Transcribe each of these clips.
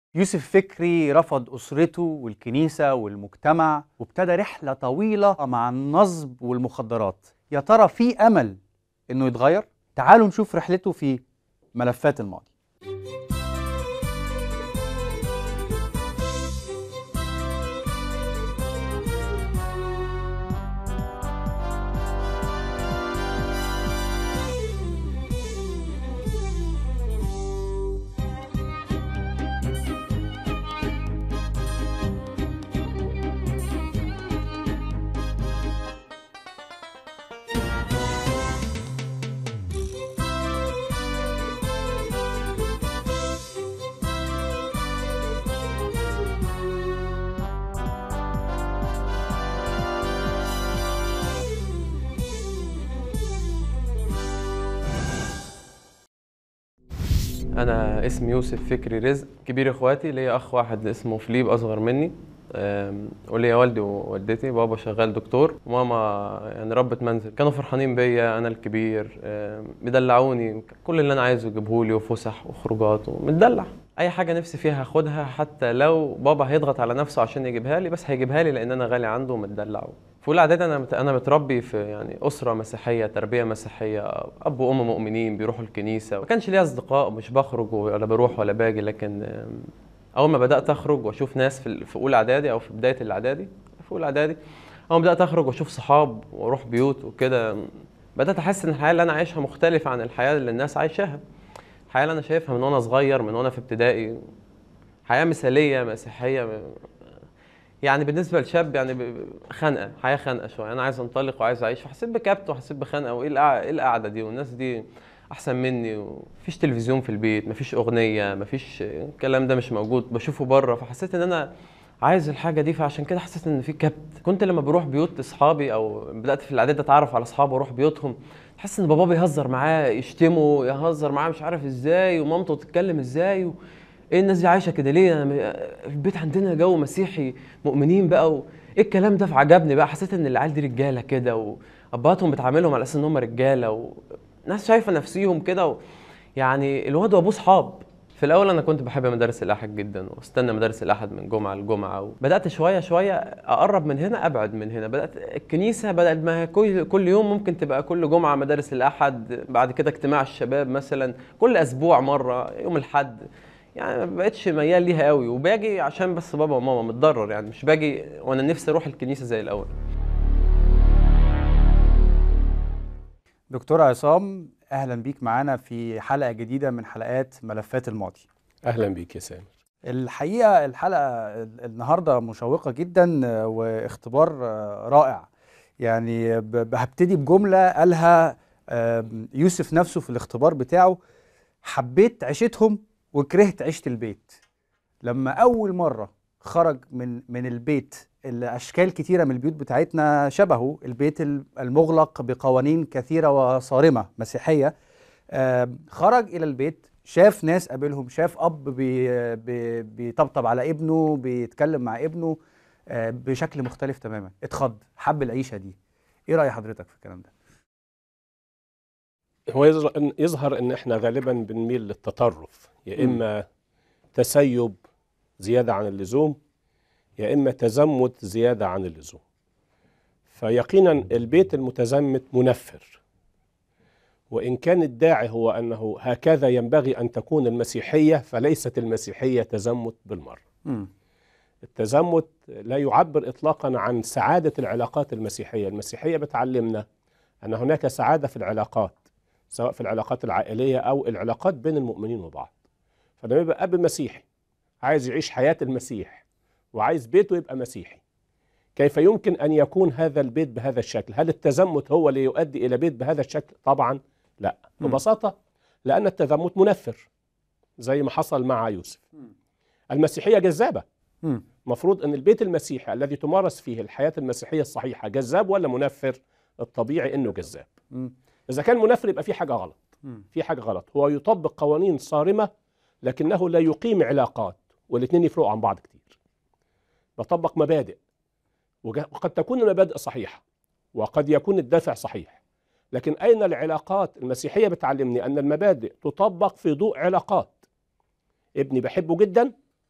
يوسف فكري رفض أسرته والكنيسة والمجتمع وابتدى رحلة طويلة مع النصب والمخدرات. يا ترى في أمل إنه يتغير؟ تعالوا نشوف رحلته في ملفات الماضي. أنا اسمي يوسف فكري رزق. كبير إخواتي ليا أخ واحد اسمه فليب أصغر مني، وليا والدي ووالدتي. بابا شغال دكتور وماما يعني ربة منزل. كانوا فرحانين بيا، أنا الكبير، بيدلعوني، كل اللي أنا عايزه يجيبهولي، وفسح وخروجات ومتدلع. أي حاجة نفسي فيها هاخدها، حتى لو بابا هيضغط على نفسه عشان يجيبها لي، بس هيجيبها لي لأن أنا غالي عنده ومتدلع. في أولى إعدادي أنا متربي في يعني أسرة مسيحية، تربية مسيحية، أب وأم مؤمنين بيروحوا الكنيسة. ما كانش ليا أصدقاء، مش بخرج ولا بروح ولا باجي، لكن أول ما بدأت أخرج وأشوف ناس في أولى إعدادي أو في بداية الإعدادي، في أولى إعدادي أول ما بدأت أخرج وأشوف صحاب وأروح بيوت وكده، بدأت أحس إن الحياة اللي أنا عايشها مختلفة عن الحياة اللي الناس عايشاها. الحياة اللي أنا شايفها من وأنا صغير، من وأنا في ابتدائي، حياة مثالية مسيحية. يعني بالنسبة لشاب يعني خنقة، حياة خنقة شوية. أنا عايز أنطلق وعايز أعيش، فحسيت بكبت وحسيت بخنقة. وإيه إيه القعدة دي، والناس دي أحسن مني، ومفيش تلفزيون في البيت، مفيش أغنية، مفيش الكلام ده مش موجود، بشوفه بره. فحسيت إن أنا عايز الحاجة دي، فعشان كده حسيت إن في كبت. كنت لما بروح بيوت أصحابي أو بدأت في الإعداد أتعرف على أصحابي وأروح بيوتهم، تحس إن بابا بيهزر معاه، يشتمه، يهزر معاه مش عارف إزاي، ومامته تتكلم إزاي. ايه الناس دي عايشه كده ليه؟ انا البيت عندنا جو مسيحي، مؤمنين بقى ايه الكلام ده؟ فعجبني بقى، حسيت ان العيال دي رجاله كده، وابهاتهم بتعاملهم على اساس ان هم رجاله، وناس شايفه نفسيهم كده يعني الواد وابوه صحاب. في الاول انا كنت بحب مدارس الاحد جدا، واستنى مدارس الاحد من جمعه لجمعه، وبدات شويه شويه اقرب من هنا ابعد من هنا. بدات الكنيسه، بدات ما كل يوم ممكن تبقى كل جمعه مدارس الاحد، بعد كده اجتماع الشباب مثلا كل اسبوع مره يوم الاحد. يعني ما بقتش ميال ليها قوي، وباجي عشان بس بابا وماما، متضرر يعني، مش باجي وانا نفسي اروح الكنيسه زي الاول. دكتور عصام، أهلا بيك معانا في حلقة جديدة من حلقات ملفات الماضي. أهلا بيك يا سامر. الحقيقة الحلقة النهاردة مشوقة جدا واختبار رائع. يعني هبتدي بجملة قالها يوسف نفسه في الاختبار بتاعه: حبيت عيشتهم وكرهت عيشة البيت. لما أول مرة خرج من البيت اللي أشكال كتيرة من البيوت بتاعتنا شبهه، البيت المغلق بقوانين كثيرة وصارمة مسيحية، خرج إلى البيت، شاف ناس قابلهم، شاف أب بيطبطب على ابنه، بيتكلم مع ابنه بشكل مختلف تماما، اتخض، حب العيشة دي. إيه رأي حضرتك في الكلام ده؟ هو يظهر ان احنا غالبا بنميل للتطرف، يا اما تسيب زيادة عن اللزوم، يا اما تزمت زيادة عن اللزوم. فيقينا البيت المتزمت منفر، وان كان الداعي هو انه هكذا ينبغي ان تكون المسيحية، فليست المسيحية تزمت بالمرة. التزمت لا يعبر اطلاقا عن سعادة العلاقات المسيحية. المسيحية بتعلمنا ان هناك سعادة في العلاقات، سواء في العلاقات العائلية أو العلاقات بين المؤمنين وبعض. فلما يبقى أب مسيحي عايز يعيش حياة المسيح وعايز بيته يبقى مسيحي، كيف يمكن أن يكون هذا البيت بهذا الشكل؟ هل التزمت هو اللي يؤدي إلى بيت بهذا الشكل؟ طبعا لا، ببساطة لأن التزمت منفر زي ما حصل مع يوسف. المسيحية جذابة، مفروض أن البيت المسيحي الذي تمارس فيه الحياة المسيحية الصحيحة جذاب ولا منفر؟ الطبيعي أنه جذاب. إذا كان منفر يبقى في حاجة غلط. في حاجة غلط، هو يطبق قوانين صارمة لكنه لا يقيم علاقات، والاثنين يفرقوا عن بعض كتير. بطبق مبادئ، وقد تكون المبادئ صحيحة وقد يكون الدافع صحيح، لكن أين العلاقات؟ المسيحية بتعلمني أن المبادئ تطبق في ضوء علاقات. ابني بحبه جدا،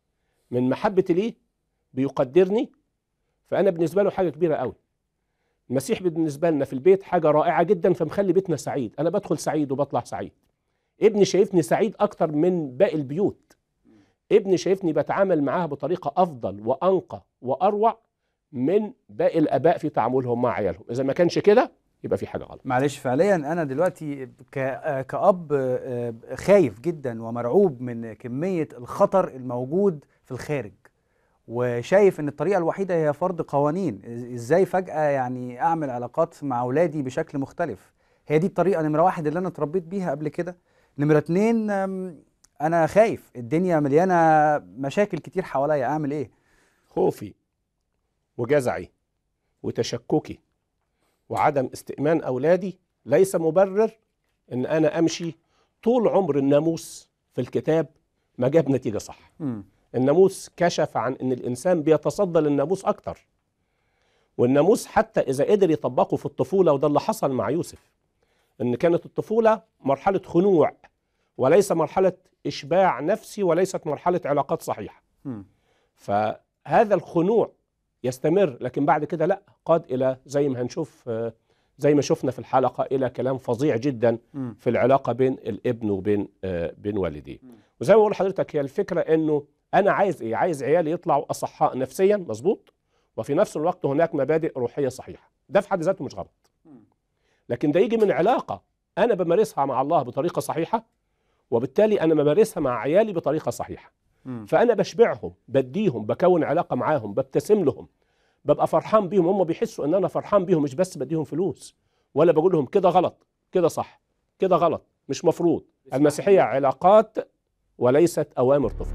من محبتي ليه بيقدرني، فأنا بالنسبة له حاجة كبيرة قوي. المسيح بالنسبة لنا في البيت حاجة رائعة جدا، فمخلي بيتنا سعيد. أنا بدخل سعيد وبطلع سعيد. ابني شايفني سعيد أكتر من باقي البيوت. ابني شايفني بتعامل معاه بطريقة أفضل وأنقى وأروع من باقي الآباء في تعاملهم مع عيالهم. إذا ما كانش كده يبقى في حاجة غلط. معلش فعليا انا دلوقتي كأب خايف جدا ومرعوب من كمية الخطر الموجود في الخارج، وشايف ان الطريقة الوحيدة هي فرض قوانين. ازاي فجأة يعني اعمل علاقات مع اولادي بشكل مختلف؟ هي دي الطريقة نمرة واحد اللي انا اتربيت بيها قبل كده. نمرة اتنين، انا خايف، الدنيا مليانة مشاكل كتير حواليا، اعمل ايه؟ خوفي وجزعي وتشككي وعدم استئمان أولادي ليس مبرر إن أنا أمشي طول عمر الناموس في الكتاب ما جاب نتيجة صح. الناموس كشف عن إن الإنسان بيتصدى للناموس أكتر، والناموس حتى إذا قدر يطبقه في الطفولة، وده اللي حصل مع يوسف، إن كانت الطفولة مرحلة خنوع وليس مرحلة إشباع نفسي وليست مرحلة علاقات صحيحة. فهذا الخنوع يستمر، لكن بعد كده لا، قاد إلى زي ما هنشوف، زي ما شفنا في الحلقة، إلى كلام فظيع جدا في العلاقة بين الابن وبين بين والديه. وزي ما بقول لحضرتك، هي الفكرة إنه أنا عايز إيه؟ عايز عيالي يطلعوا أصحاء نفسيا مظبوط، وفي نفس الوقت هناك مبادئ روحية صحيحة. ده في حد ذاته مش غلط، لكن ده يجي من علاقة أنا بمارسها مع الله بطريقة صحيحة، وبالتالي أنا بمارسها مع عيالي بطريقة صحيحة. فأنا بشبعهم، بديهم، بكون علاقة معاهم، ببتسم لهم، ببقى فرحان بيهم. هم بيحسوا إن أنا فرحان بيهم، مش بس بديهم فلوس ولا بقول لهم كده غلط كده صح كده غلط مش مفروض. المسيحية علاقات وليست أوامر طفل.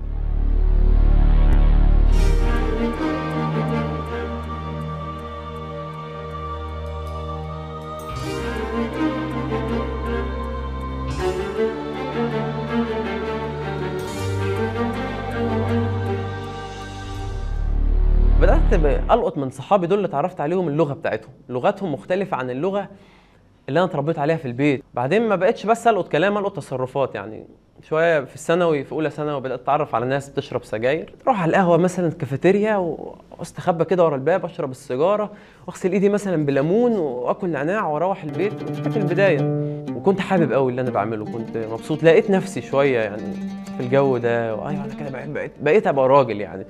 بدأت ألقط من صحابي دول اللي اتعرفت عليهم اللغة بتاعتهم، لغتهم مختلفة عن اللغة اللي أنا اتربيت عليها في البيت. بعدين ما بقتش بس ألقط كلام، ألقط تصرفات. يعني شوية في الثانوي، في أولى ثانوي، بدأت أتعرف على ناس بتشرب سجاير. أروح على القهوة مثلا، الكافيتيريا، واستخبى كده ورا الباب، أشرب السيجارة وأغسل إيدي مثلا بليمون وآكل نعناع وأروح البيت. كانت البداية، وكنت حابب قوي اللي أنا بعمله، كنت مبسوط، لقيت نفسي شوية يعني في الجو ده. وأيوه أنا كده بقيت أبقى راجل يعني.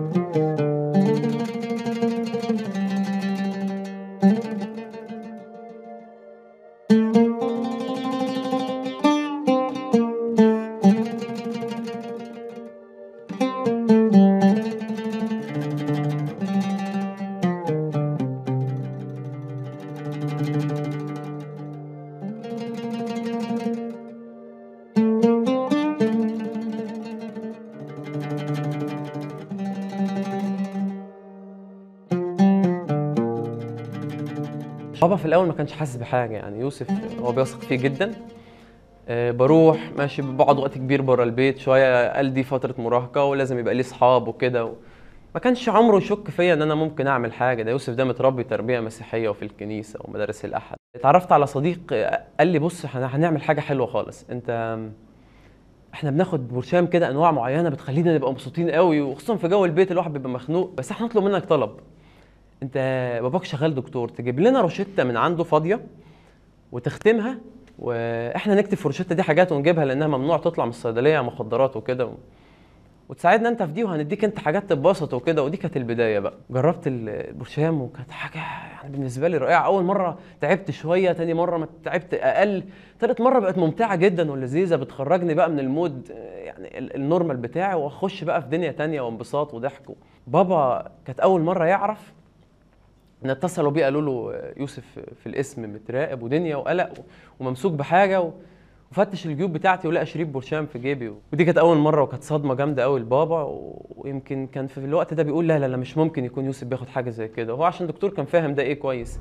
بابا في الاول ما كانش حاسس بحاجه، يعني يوسف هو بيثق فيه جدا. بروح ماشي، بقعد وقت كبير بره البيت شويه، قال دي فتره مراهقه ولازم يبقى ليه اصحاب وكده. ما كانش عمره يشك فيا ان انا ممكن اعمل حاجه. ده يوسف ده متربي تربيه مسيحيه وفي الكنيسه ومدارس الاحد. اتعرفت على صديق قال لي بص هنعمل حاجه حلوه خالص، احنا بناخد برشام كده انواع معينه بتخلينا نبقى مبسوطين قوي، وخصوصا في جو البيت الواحد بيبقى مخنوق. بس احنا نطلب منك طلب، انت باباك شغال دكتور، تجيب لنا روشته من عنده فاضيه وتختمها، واحنا نكتب في الروشته دي حاجات ونجيبها لانها ممنوع تطلع من الصيدليه مخدرات وكده، وتساعدنا انت في دي، وهنديك انت حاجات تتبسط وكده. ودي كانت البدايه بقى. جربت البرشام وكانت حاجه يعني بالنسبه لي رائعه. اول مره تعبت شويه، تاني مره ما تعبت اقل، تالت مره بقت ممتعه جدا ولذيذه، بتخرجني بقى من المود يعني النورمال بتاعي، واخش بقى في دنيا تانية وانبساط وضحك. بابا كانت اول مره يعرف ان اتصلوا بيه قالوا له يوسف في الاسم متراقب ودنيا وقلق وممسوك بحاجه، وفتش الجيوب بتاعتي ولقى شريط برشام في جيبي. ودي كانت اول مره، وكانت صدمه جامده قوي لبابا. ويمكن كان في الوقت ده بيقول لا مش ممكن يكون يوسف بياخد حاجه زي كده، وهو عشان دكتور كان فاهم ده ايه كويس.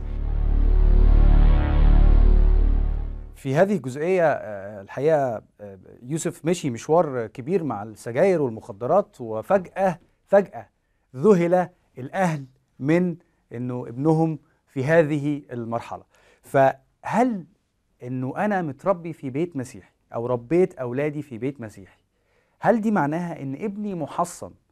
في هذه الجزئيه الحقيقه يوسف مشي مشوار كبير مع السجاير والمخدرات، وفجاه ذهل الاهل من انه ابنهم في هذه المرحله. فهل انه انا متربي في بيت مسيحي او ربيت اولادي في بيت مسيحي، هل دي معناها ان ابني محصن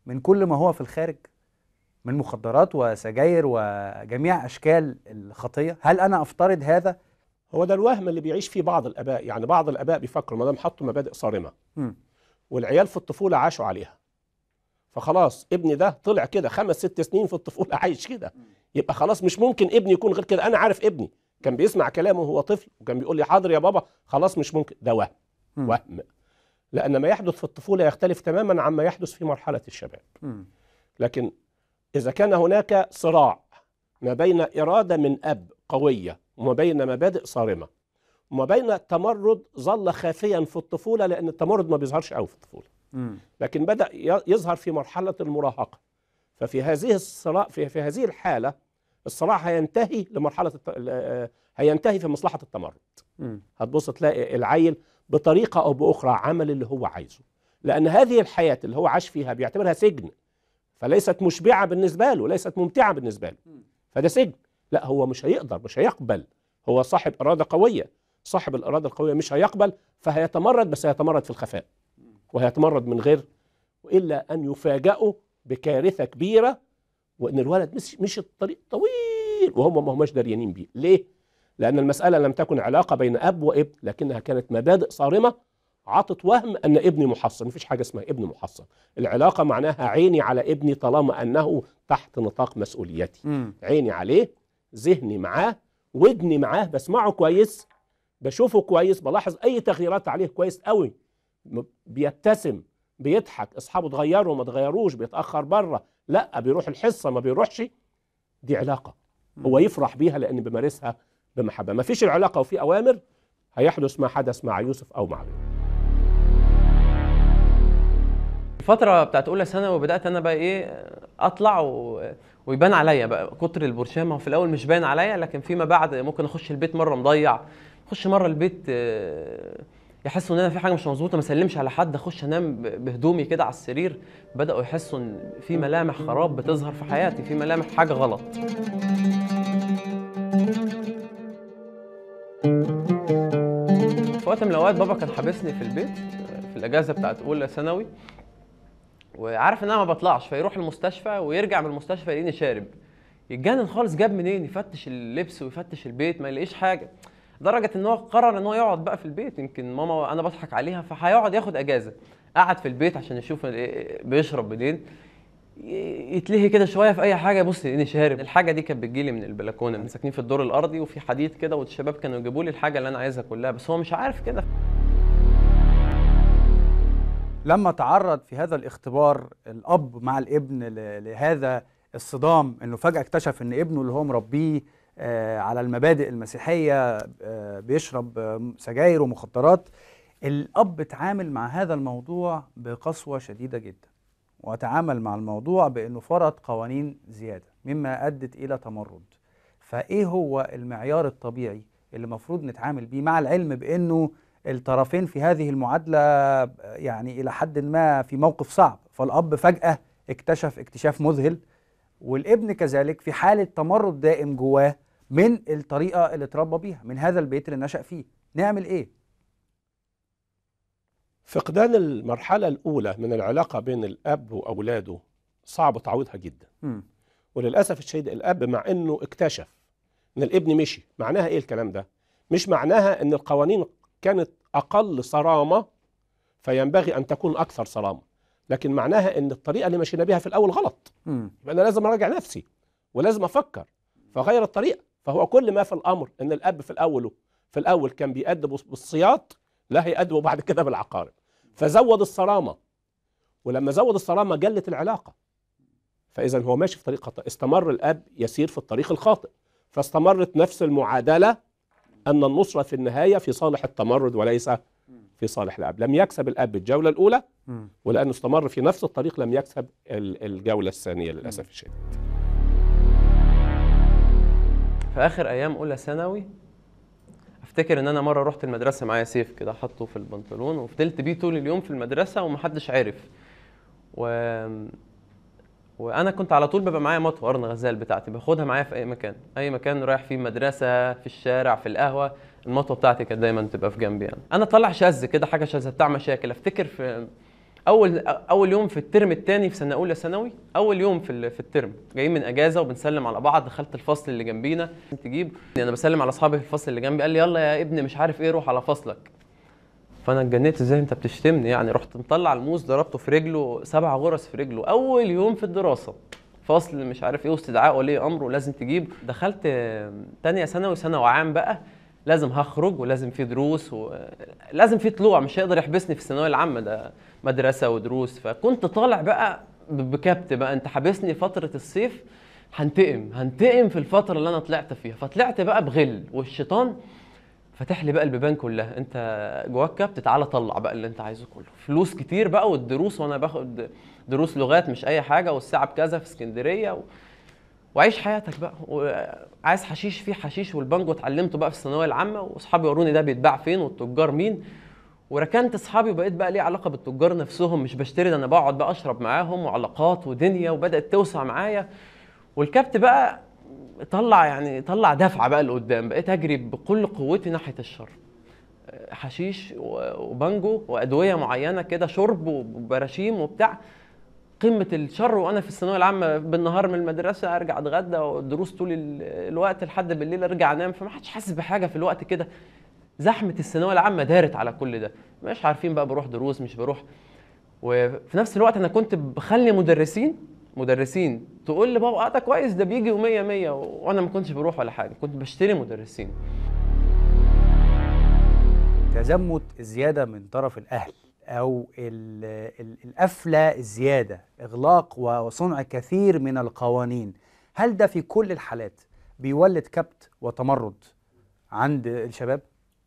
من كل ما هو في الخارج من مخدرات وسجاير وجميع اشكال الخطيه؟ هل انا افترض هذا؟ هو ده الوهم اللي بيعيش فيه بعض الاباء. يعني بعض الاباء بيفكروا ما دام حطوا مبادئ صارمه والعيال في الطفوله عاشوا عليها، فخلاص ابني ده طلع كده 5 6 سنين في الطفوله عايش كده، يبقى خلاص مش ممكن ابني يكون غير كده. انا عارف ابني كان بيسمع كلامه وهو طفل وكان بيقول لي حاضر يا بابا، خلاص مش ممكن. ده وهم. وهم، لان ما يحدث في الطفوله يختلف تماما عما يحدث في مرحله الشباب. لكن اذا كان هناك صراع ما بين اراده من اب قويه وما بين مبادئ صارمه وما بين التمرد ظل خافيا في الطفوله، لان التمرد ما بيظهرش قوي في الطفوله، لكن بدأ يظهر في مرحلة المراهقة. ففي هذه الصراع في هذه الحالة الصراع هينتهي لمرحلة هينتهي في مصلحة التمرد. هتبص تلاقي العيل بطريقة أو بأخرى عمل اللي هو عايزه، لأن هذه الحياة اللي هو عاش فيها بيعتبرها سجن، فليست مشبعة بالنسبة له، ليست ممتعة بالنسبة له، فده سجن. لا، هو مش هيقدر، مش هيقبل. هو صاحب إرادة قوية، صاحب الإرادة القوية مش هيقبل، فهيتمرد، بس هيتمرد في الخفاء وهيتمرد من غير، وإلا أن يفاجئوا بكارثة كبيرة، وإن الولد مش الطريق طويل وهم ما هماش داريانين بيه. ليه؟ لأن المسألة لم تكن علاقة بين أب وابن، لكنها كانت مبادئ صارمة عطت وهم أن ابني محصن. مفيش حاجة اسمها ابن محصن. العلاقة معناها عيني على ابني طالما أنه تحت نطاق مسؤوليتي. عيني عليه، ذهني معاه، ودني معاه، بسمعه كويس، بشوفه كويس، بلاحظ أي تغييرات عليه كويس قوي، بيبتسم، بيضحك، اصحابه اتغيروا ما اتغيروش، بيتاخر بره، لا بيروح الحصه ما بيروحش. دي علاقه هو يفرح بيها لان بيمارسها بمحبه. ما فيش العلاقه وفي اوامر هيحدث ما حدث مع يوسف او مع غيره. الفتره بتاعت اولى ثانوي بدات انا بقى ايه اطلع ويبان عليا بقى كتر البرشامه. في الاول مش باين عليا، لكن فيما بعد ممكن اخش البيت مره مضيع، اخش مره البيت يحسوا ان انا في حاجه مش مظبوطه، ما اسلمش على حد، اخش انام بهدومي كده على السرير. بداوا يحسوا ان في ملامح خراب بتظهر في حياتي، في ملامح حاجه غلط. في وقت من الاوقات بابا كان حابسني في البيت في الاجازه بتاعت اولى ثانوي، وعارف ان انا ما بطلعش، فيروح المستشفى ويرجع من المستشفى يلاقيني شارب. يتجنن خالص، جاب منين؟ يفتش اللبس ويفتش البيت ما يلاقيش حاجه، لدرجه ان هو قرر ان هو يقعد بقى في البيت. يمكن ماما انا بضحك عليها، فهيقعد ياخد اجازه. قعد في البيت عشان يشوف بيشرب منين، يتلهي كده شويه في اي حاجه، يبص يلاقيني شارب. الحاجه دي كانت بتجيلي من البلكونه، من ساكنين في الدور الارضي وفي حديد كده، والشباب كانوا يجيبوا لي الحاجه اللي انا عايزها كلها، بس هو مش عارف كده. لما تعرض في هذا الاختبار الاب مع الابن لهذا الصدام، انه فجاه اكتشف ان ابنه اللي هو مربيه على المبادئ المسيحيه بيشرب سجاير ومخدرات، الاب تعامل مع هذا الموضوع بقسوه شديده جدا، وتعامل مع الموضوع بانه فرض قوانين زياده مما ادت الى تمرد. فايه هو المعيار الطبيعي اللي المفروض نتعامل بيه، مع العلم بانه الطرفين في هذه المعادله يعني الى حد ما في موقف صعب؟ فالاب فجاه اكتشف اكتشاف مذهل، والابن كذلك في حاله تمرد دائم جواه من الطريقه اللي اتربى بيها، من هذا البيت اللي نشأ فيه. نعمل ايه؟ فقدان المرحله الاولى من العلاقه بين الاب واولاده صعب تعويضها جدا. وللاسف الشديد الاب مع انه اكتشف ان الابن مشي، معناها ايه الكلام ده؟ مش معناها ان القوانين كانت اقل صرامه فينبغي ان تكون اكثر صرامه، لكن معناها ان الطريقه اللي مشينا بها في الاول غلط. يبقى انا لازم اراجع نفسي ولازم افكر فغير الطريقه. فهو كل ما في الامر ان الاب في الاول كان بيأدب بالصياط، لا هيأدبه بعد كده بالعقارب، فزود الصرامه، ولما زود الصرامه قلت العلاقه. فاذا هو ماشي في طريق خطأ. استمر الاب يسير في الطريق الخاطئ، فاستمرت نفس المعادله ان النصره في النهايه في صالح التمرد وليس في صالح الاب. لم يكسب الاب الجوله الاولى، ولانه استمر في نفس الطريق لم يكسب الجوله الثانيه للاسف الشديد. في اخر ايام اولى ثانوي افتكر ان انا مره رحت المدرسه معايا سيف كده حطه في البنطلون، وفضلت بيه طول اليوم في المدرسه ومحدش عارف. وانا كنت على طول ببقى معايا مطوه قرن غزال بتاعتي، باخدها معايا في اي مكان رايح فيه، مدرسه، في الشارع، في القهوه، المطوه بتاعتي كانت دايما تبقى في جنبي. يعني انا طالع شاذ كده، حاجه شاذه بتاع مشاكل. افتكر اول يوم في الترم الثاني في سنه اولى ثانوي، اول يوم في الترم، جايين من اجازه وبنسلم على بعض، دخلت الفصل اللي جنبينا تجيب، انا بسلم على اصحابي في الفصل اللي جنبي، قال لي يلا يا ابني مش عارف ايه روح على فصلك. فانا اتجنيت، ازاي انت بتشتمني يعني؟ رحت مطلع الموس ضربته في رجله 7 غرز في رجله. اول يوم في الدراسه، فصل مش عارف ايه واستدعاء ولي امر ولازم تجيب. دخلت تانية ثانوي، ثانوي عام بقى، لازم هخرج ولازم في دروس ولازم في طلوع، مش هيقدر يحبسني في الثانويه العامه، ده مدرسه ودروس. فكنت طالع بقى بكبت بقى، انت حابسني فتره الصيف، هنتقم في الفتره اللي انا طلعت فيها. فطلعت بقى بغل، والشيطان فتح لي بقى البيبان كلها، انت جواك كبت تعالى طلع بقى اللي انت عايزه كله، فلوس كتير بقى، والدروس وانا باخد دروس لغات مش اي حاجه، والساعه بكذا في اسكندريه وعيش حياتك بقى. وعايز حشيش، في حشيش والبانجو اتعلمته بقى في الثانويه العامه، واصحابي وروني ده بيتباع فين والتجار مين، وركنت اصحابي وبقيت بقى ليه علاقه بالتجار نفسهم، مش بشتري ده، انا بقعد بقى اشرب معاهم وعلاقات ودنيا، وبدات توسع معايا. والكبت بقى طلع دفعه بقى لقدام، بقيت اجري بكل قوتي ناحيه الشر، حشيش وبانجو وادويه معينه كده، شرب وبراشيم وبتاع، قمه الشر. وانا في الثانويه العامه بالنهار من المدرسه ارجع اتغدى والدروس طول الوقت لحد بالليل ارجع انام، فما حدش حاسس بحاجه في الوقت كده. زحمه الثانويه العامه دارت على كل ده، مش عارفين بقى بروح دروس مش بروح. وفي نفس الوقت انا كنت بخلي مدرسين تقول لي بابا ده كويس، ده بيجي و100 100، وانا ما كنتش بروح ولا حاجه، كنت بشتري مدرسين. تزمت الزيادة من طرف الأهل أو القفلة الزيادة، إغلاق وصنع كثير من القوانين، هل ده في كل الحالات بيولد كبت وتمرد عند الشباب؟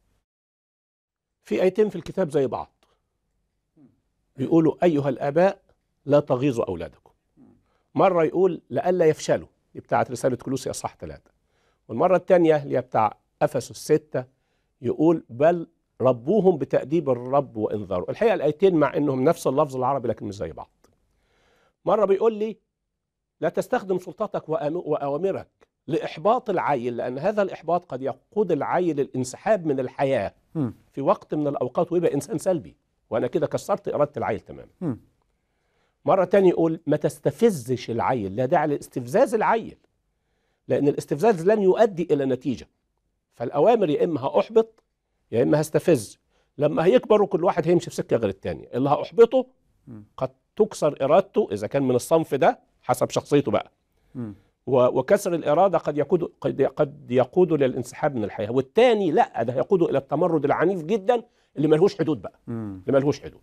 في آيتين في الكتاب زي بعض بيقولوا أيها الآباء لا تغيظوا أولادكم. مرة يقول لئلا يفشلوا، دي بتاعت رسالة كولوسي أصحاح 3، والمرة الثانية اللي هي بتاع أفسس 6 يقول بل ربوهم بتأديب الرب وإنذاره. الحقيقة الآيتين مع إنهم نفس اللفظ العربي لكن مش زي بعض. مرة بيقول لي لا تستخدم سلطتك وأوامرك لإحباط العيل، لأن هذا الإحباط قد يقود العيل للانسحاب من الحياة في وقت من الأوقات ويبقى إنسان سلبي، وأنا كده كسرت إرادة العيل تماما. مرة تانية يقول ما تستفزش العيل، لا داعي لاستفزاز العيل، لأن الاستفزاز لن يؤدي إلى نتيجة. فالأوامر يا إما هأحبط يا إما هستفز. لما هيكبروا كل واحد هيمشي في سكة غير التانية. اللي هأحبطه قد تكسر إرادته إذا كان من الصنف ده حسب شخصيته بقى، وكسر الإرادة قد يقود للانسحاب من الحياة. والتاني لا، ده يقود إلى التمرد العنيف جدا اللي ملهوش حدود بقى، اللي ملهوش حدود.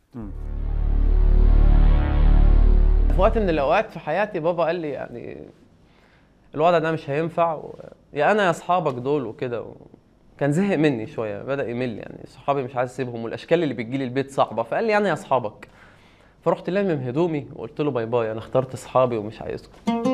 في وقت من الأوقات في حياتي بابا قال لي يعني الوضع ده مش هينفع، يا أنا يا أصحابك دول وكده. كان زهق مني شوية، بدأ يمل، يعني صحابي مش عايز اسيبهم، والأشكال اللي بتجيلي البيت صعبة، فقال لي أنا يا أصحابك. فرحت لامم هدومي وقلت له باي باي، أنا اخترت أصحابي ومش عايزكم.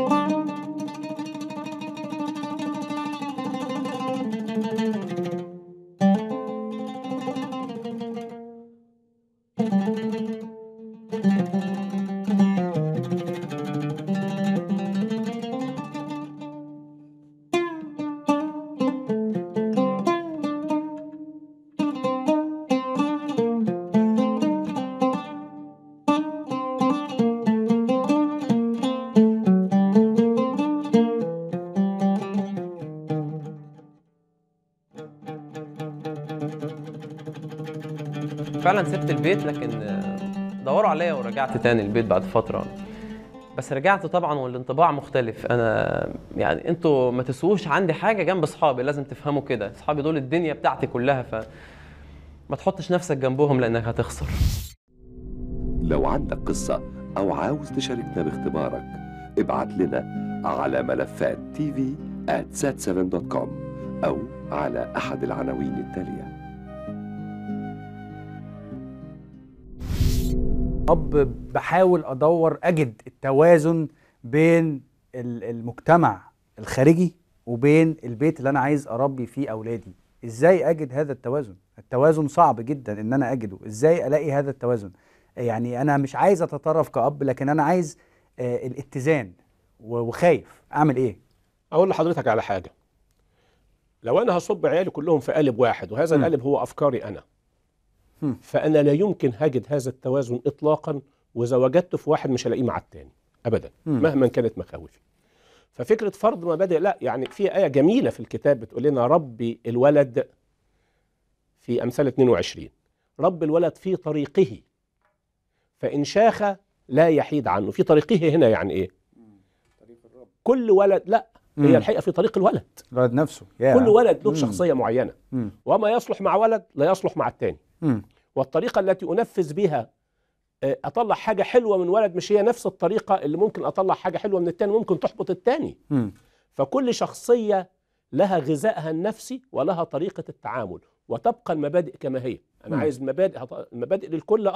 فعلا سبت البيت، لكن دوروا عليا ورجعت تاني البيت بعد فترة. بس رجعت طبعا والانطباع مختلف. انا يعني انتوا ما تسووش عندي حاجة جنب اصحابي، لازم تفهموا كده، اصحابي دول الدنيا بتاعتي كلها، فما تحطش نفسك جنبهم لانك هتخسر. لو عندك قصة او عاوز تشاركنا باختبارك ابعت لنا على ملفات tv@sat7.com او على احد العناوين التالية. بحاول ادور اجد التوازن بين المجتمع الخارجي وبين البيت اللي انا عايز اربي فيه اولادي. ازاي اجد هذا التوازن؟ التوازن صعب جدا ان انا اجده. ازاي الاقي هذا التوازن؟ يعني انا مش عايز اتطرف كأب، لكن انا عايز الاتزان، وخايف اعمل ايه؟ اقول لحضرتك على حاجة. لو انا هصب عيالي كلهم في قالب واحد، وهذا القالب هو افكاري انا، فانا لا يمكن هجد هذا التوازن اطلاقا واذا وجدته في واحد مش هلاقيه مع التاني ابدا مهما كانت مخاوفي. ففكره فرض مبادئ لا، يعني في ايه جميله في الكتاب بتقول لنا ربي الولد في امثال 22، رب الولد في طريقه فان شاخ لا يحيد عنه. في طريقه هنا يعني ايه؟ طريق الرب. كل ولد لا، هي الحقيقه في طريق الولد نفسه. كل ولد له شخصيه معينه، وما يصلح مع ولد لا يصلح مع التاني. والطريقه التي انفذ بها اطلع حاجه حلوه من ولد مش هي نفس الطريقه اللي ممكن اطلع حاجه حلوه من التاني، ممكن تحبط التاني. فكل شخصيه لها غذائها النفسي ولها طريقه التعامل، وتبقى المبادئ كما هي. انا عايز المبادئ للكل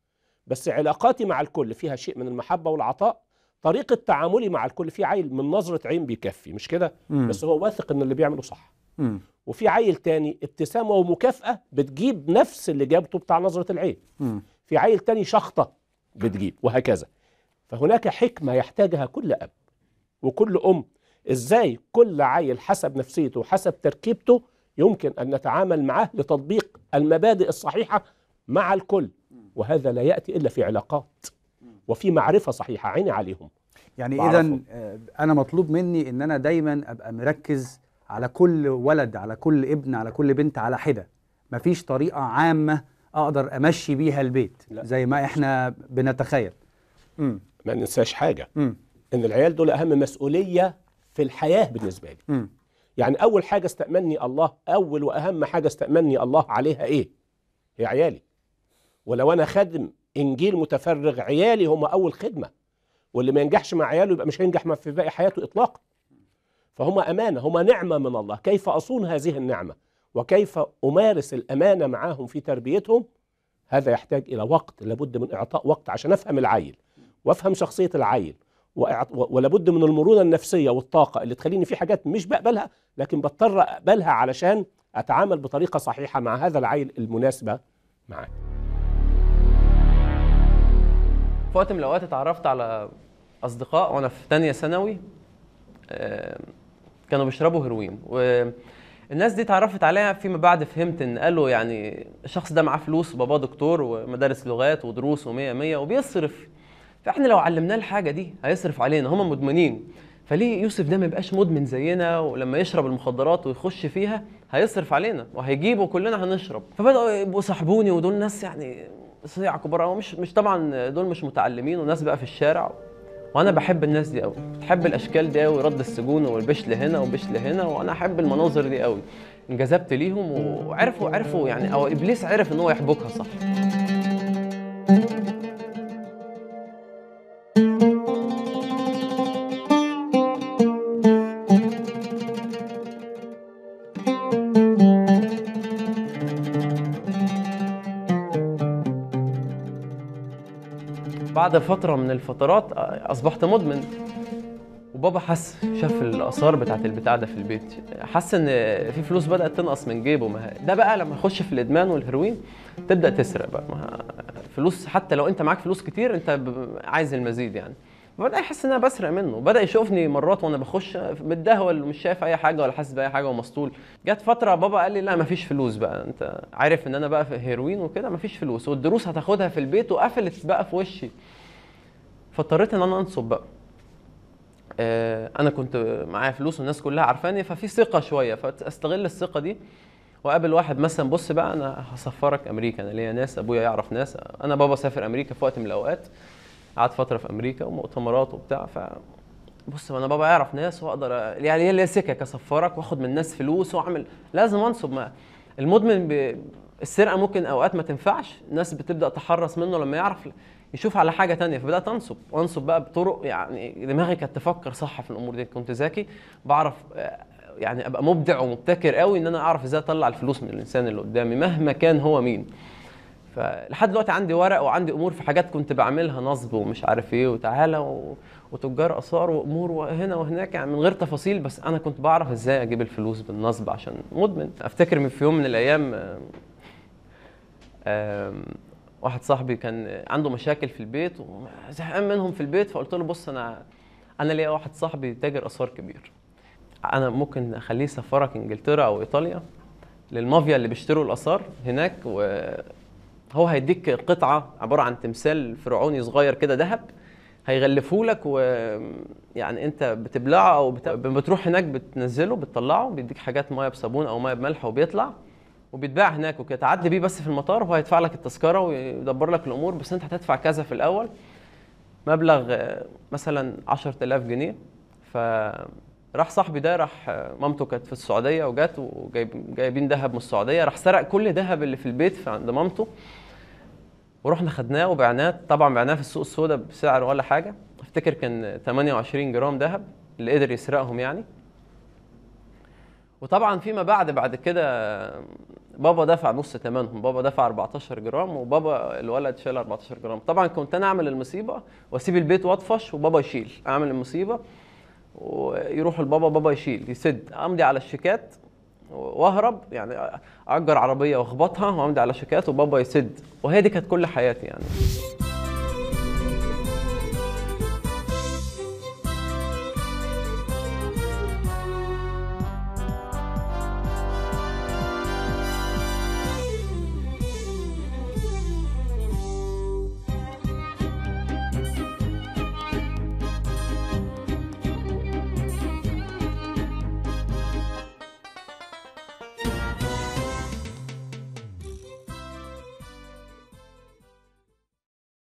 بس علاقاتي مع الكل فيها شيء من المحبه والعطاء. طريقه تعاملي مع الكل، في عيل من نظره عين بيكفي مش كده، بس هو واثق ان اللي بيعمله صح. وفي عيل تاني ابتسامه ومكافاه بتجيب نفس اللي جابته بتاع نظره العين. في عيل تاني شخطه بتجيب، وهكذا. فهناك حكمه يحتاجها كل اب وكل ام، ازاي كل عيل حسب نفسيته وحسب تركيبته يمكن ان نتعامل معه لتطبيق المبادئ الصحيحه مع الكل. وهذا لا ياتي الا في علاقات وفي معرفه صحيحه. عيني عليهم. يعني اذا انا مطلوب مني ان انا دايما ابقى مركز على كل ولد، على كل ابن، على كل بنت على حده. مفيش طريقه عامه اقدر امشي بيها البيت لا. زي ما احنا بنتخيل. ما ننساش حاجه، ان العيال دول اهم مسؤوليه في الحياه بالنسبه لي. يعني اول حاجه استأمني الله، اول واهم حاجه استأمني الله عليها ايه؟ هي عيالي. ولو انا خادم انجيل متفرغ، عيالي هم اول خدمه، واللي ما ينجحش مع عياله يبقى مش هينجح في باقي حياته اطلاقا. فهم امانه، هم نعمه من الله. كيف اصون هذه النعمه وكيف امارس الامانه معاهم في تربيتهم، هذا يحتاج الى وقت. لابد من اعطاء وقت عشان افهم العيل وافهم شخصيه العيل، ولابد من المرونه النفسيه والطاقه اللي تخليني في حاجات مش بقبلها لكن بضطر اقبلها علشان اتعامل بطريقه صحيحه مع هذا العيل المناسبه معاه. في وقت من الاوقات اتعرفت على اصدقاء وانا في تانية ثانوي كانوا بيشربوا هيروين، والناس دي اتعرفت عليها فيما بعد فهمت ان قالوا يعني الشخص ده معاه فلوس، باباه دكتور ومدارس لغات ودروس ومية مية وبيصرف، فاحنا لو علمناه الحاجه دي هيصرف علينا. هم مدمنين، فليه يوسف ده ما يبقاش مدمن زينا، ولما يشرب المخدرات ويخش فيها هيصرف علينا وهيجيبه كلنا هنشرب. فبداوا يبقوا صاحبوني، ودول ناس يعني صياع كبار، او مش طبعا دول مش متعلمين وناس بقى في الشارع، وانا بحب الناس دي قوي، بحب الاشكال دي قوي، رد السجون والبشل هنا وبشل هنا، وانا احب المناظر دي قوي. انجذبت ليهم وعرفوا يعني، او ابليس عرف ان هو يحبكها صح. بعد فترة من الفترات أصبحت مدمن، وبابا شاف الآثار بتاعت البتاع ده في البيت، حس إن في فلوس بدأت تنقص من جيبه. ده بقى لما يخش في الإدمان والهيروين تبدأ تسرق بقى فلوس، حتى لو أنت معاك فلوس كتير أنت عايز المزيد يعني. بدأ يحس إن أنا بسرق منه، بدأ يشوفني مرات وأنا بخش متدهول ومش شايف أي حاجة ولا حاسس بأي حاجة ومسطول. جت فترة بابا قال لي لا مفيش فلوس بقى، أنت عارف إن أنا بقى في هيروين وكده، مفيش فلوس والدروس هتاخدها في البيت، وقفلت بقى في وشي. فاضطريت إن أنا أنصب بقى. أنا كنت معايا فلوس والناس كلها عارفاني، ففي ثقة شوية، فاستغل الثقة دي وقابل واحد مثلا، بص بقى أنا هسفرك أمريكا، أنا ليا ناس، أبويا يعرف ناس، أنا بابا سافر أمريكا في وقت من الأوقات، قعدت فترة في أمريكا ومؤتمرات وبتاع، بص أنا بابا يعرف ناس وأقدر يعني ليا سكك أسفرك وآخد من الناس فلوس وأعمل، لازم أنصب. المدمن السرقة ممكن أوقات ما تنفعش، الناس بتبدأ تحرص منه لما يعرف يشوف على حاجة تانية، فبدأت أنصب بقى بطرق، يعني دماغي كانت تفكر صح في الأمور دي، كنت ذكي بعرف يعني أبقى مبدع ومبتكر قوي إن أنا أعرف إزاي أطلع الفلوس من الإنسان اللي قدامي مهما كان هو مين. فلحد دلوقتي عندي ورق وعندي أمور في حاجات كنت بعملها نصب ومش عارف إيه وتعالى وتجار آثار وأمور وهنا وهناك، يعني من غير تفاصيل، بس أنا كنت بعرف إزاي أجيب الفلوس بالنصب عشان مدمن. أفتكر في يوم من الأيام واحد صاحبي كان عنده مشاكل في البيت وزهقان منهم في البيت، فقلت له بص انا ليا واحد صاحبي تاجر اثار كبير، انا ممكن اخليه يسفرك انجلترا او ايطاليا للمافيا اللي بيشتروا الاثار هناك، هو هيديك قطعه عباره عن تمثال فرعوني صغير كده ذهب، هيغلفه لك، ويعني انت بتبلعه او بتروح هناك بتنزله بتطلعه، بيديك حاجات ميه بصابون او ميه بملح وبيطلع وبيتباع هناك وكده. تعدي بيه بس في المطار وهو هيدفع لك التذكره ويدبر لك الامور، بس انت هتدفع كذا في الاول، مبلغ مثلا 10000 جنيه. فراح صاحبي ده، راح مامته كانت في السعوديه وجات وجايبين ذهب من السعوديه، راح سرق كل ذهب اللي في البيت عند مامته، ورحنا خدناه وبعناه. طبعا بعناه في السوق السوداء بسعر ولا حاجه، افتكر كان 28 جرام ذهب اللي قدر يسرقهم يعني. وطبعا فيما بعد كده بابا دفع نص ثمنهم، بابا دفع 14 جرام وبابا الولد شال 14 جرام. طبعا كنت انا اعمل المصيبه واسيب البيت واطفش وبابا يشيل، اعمل المصيبه ويروح البابا، بابا يشيل يسد، امضي على الشيكات واهرب، يعني اجر عربيه واخبطها وامضي على شيكات وبابا يسد، وهي دي كانت كل حياتي يعني.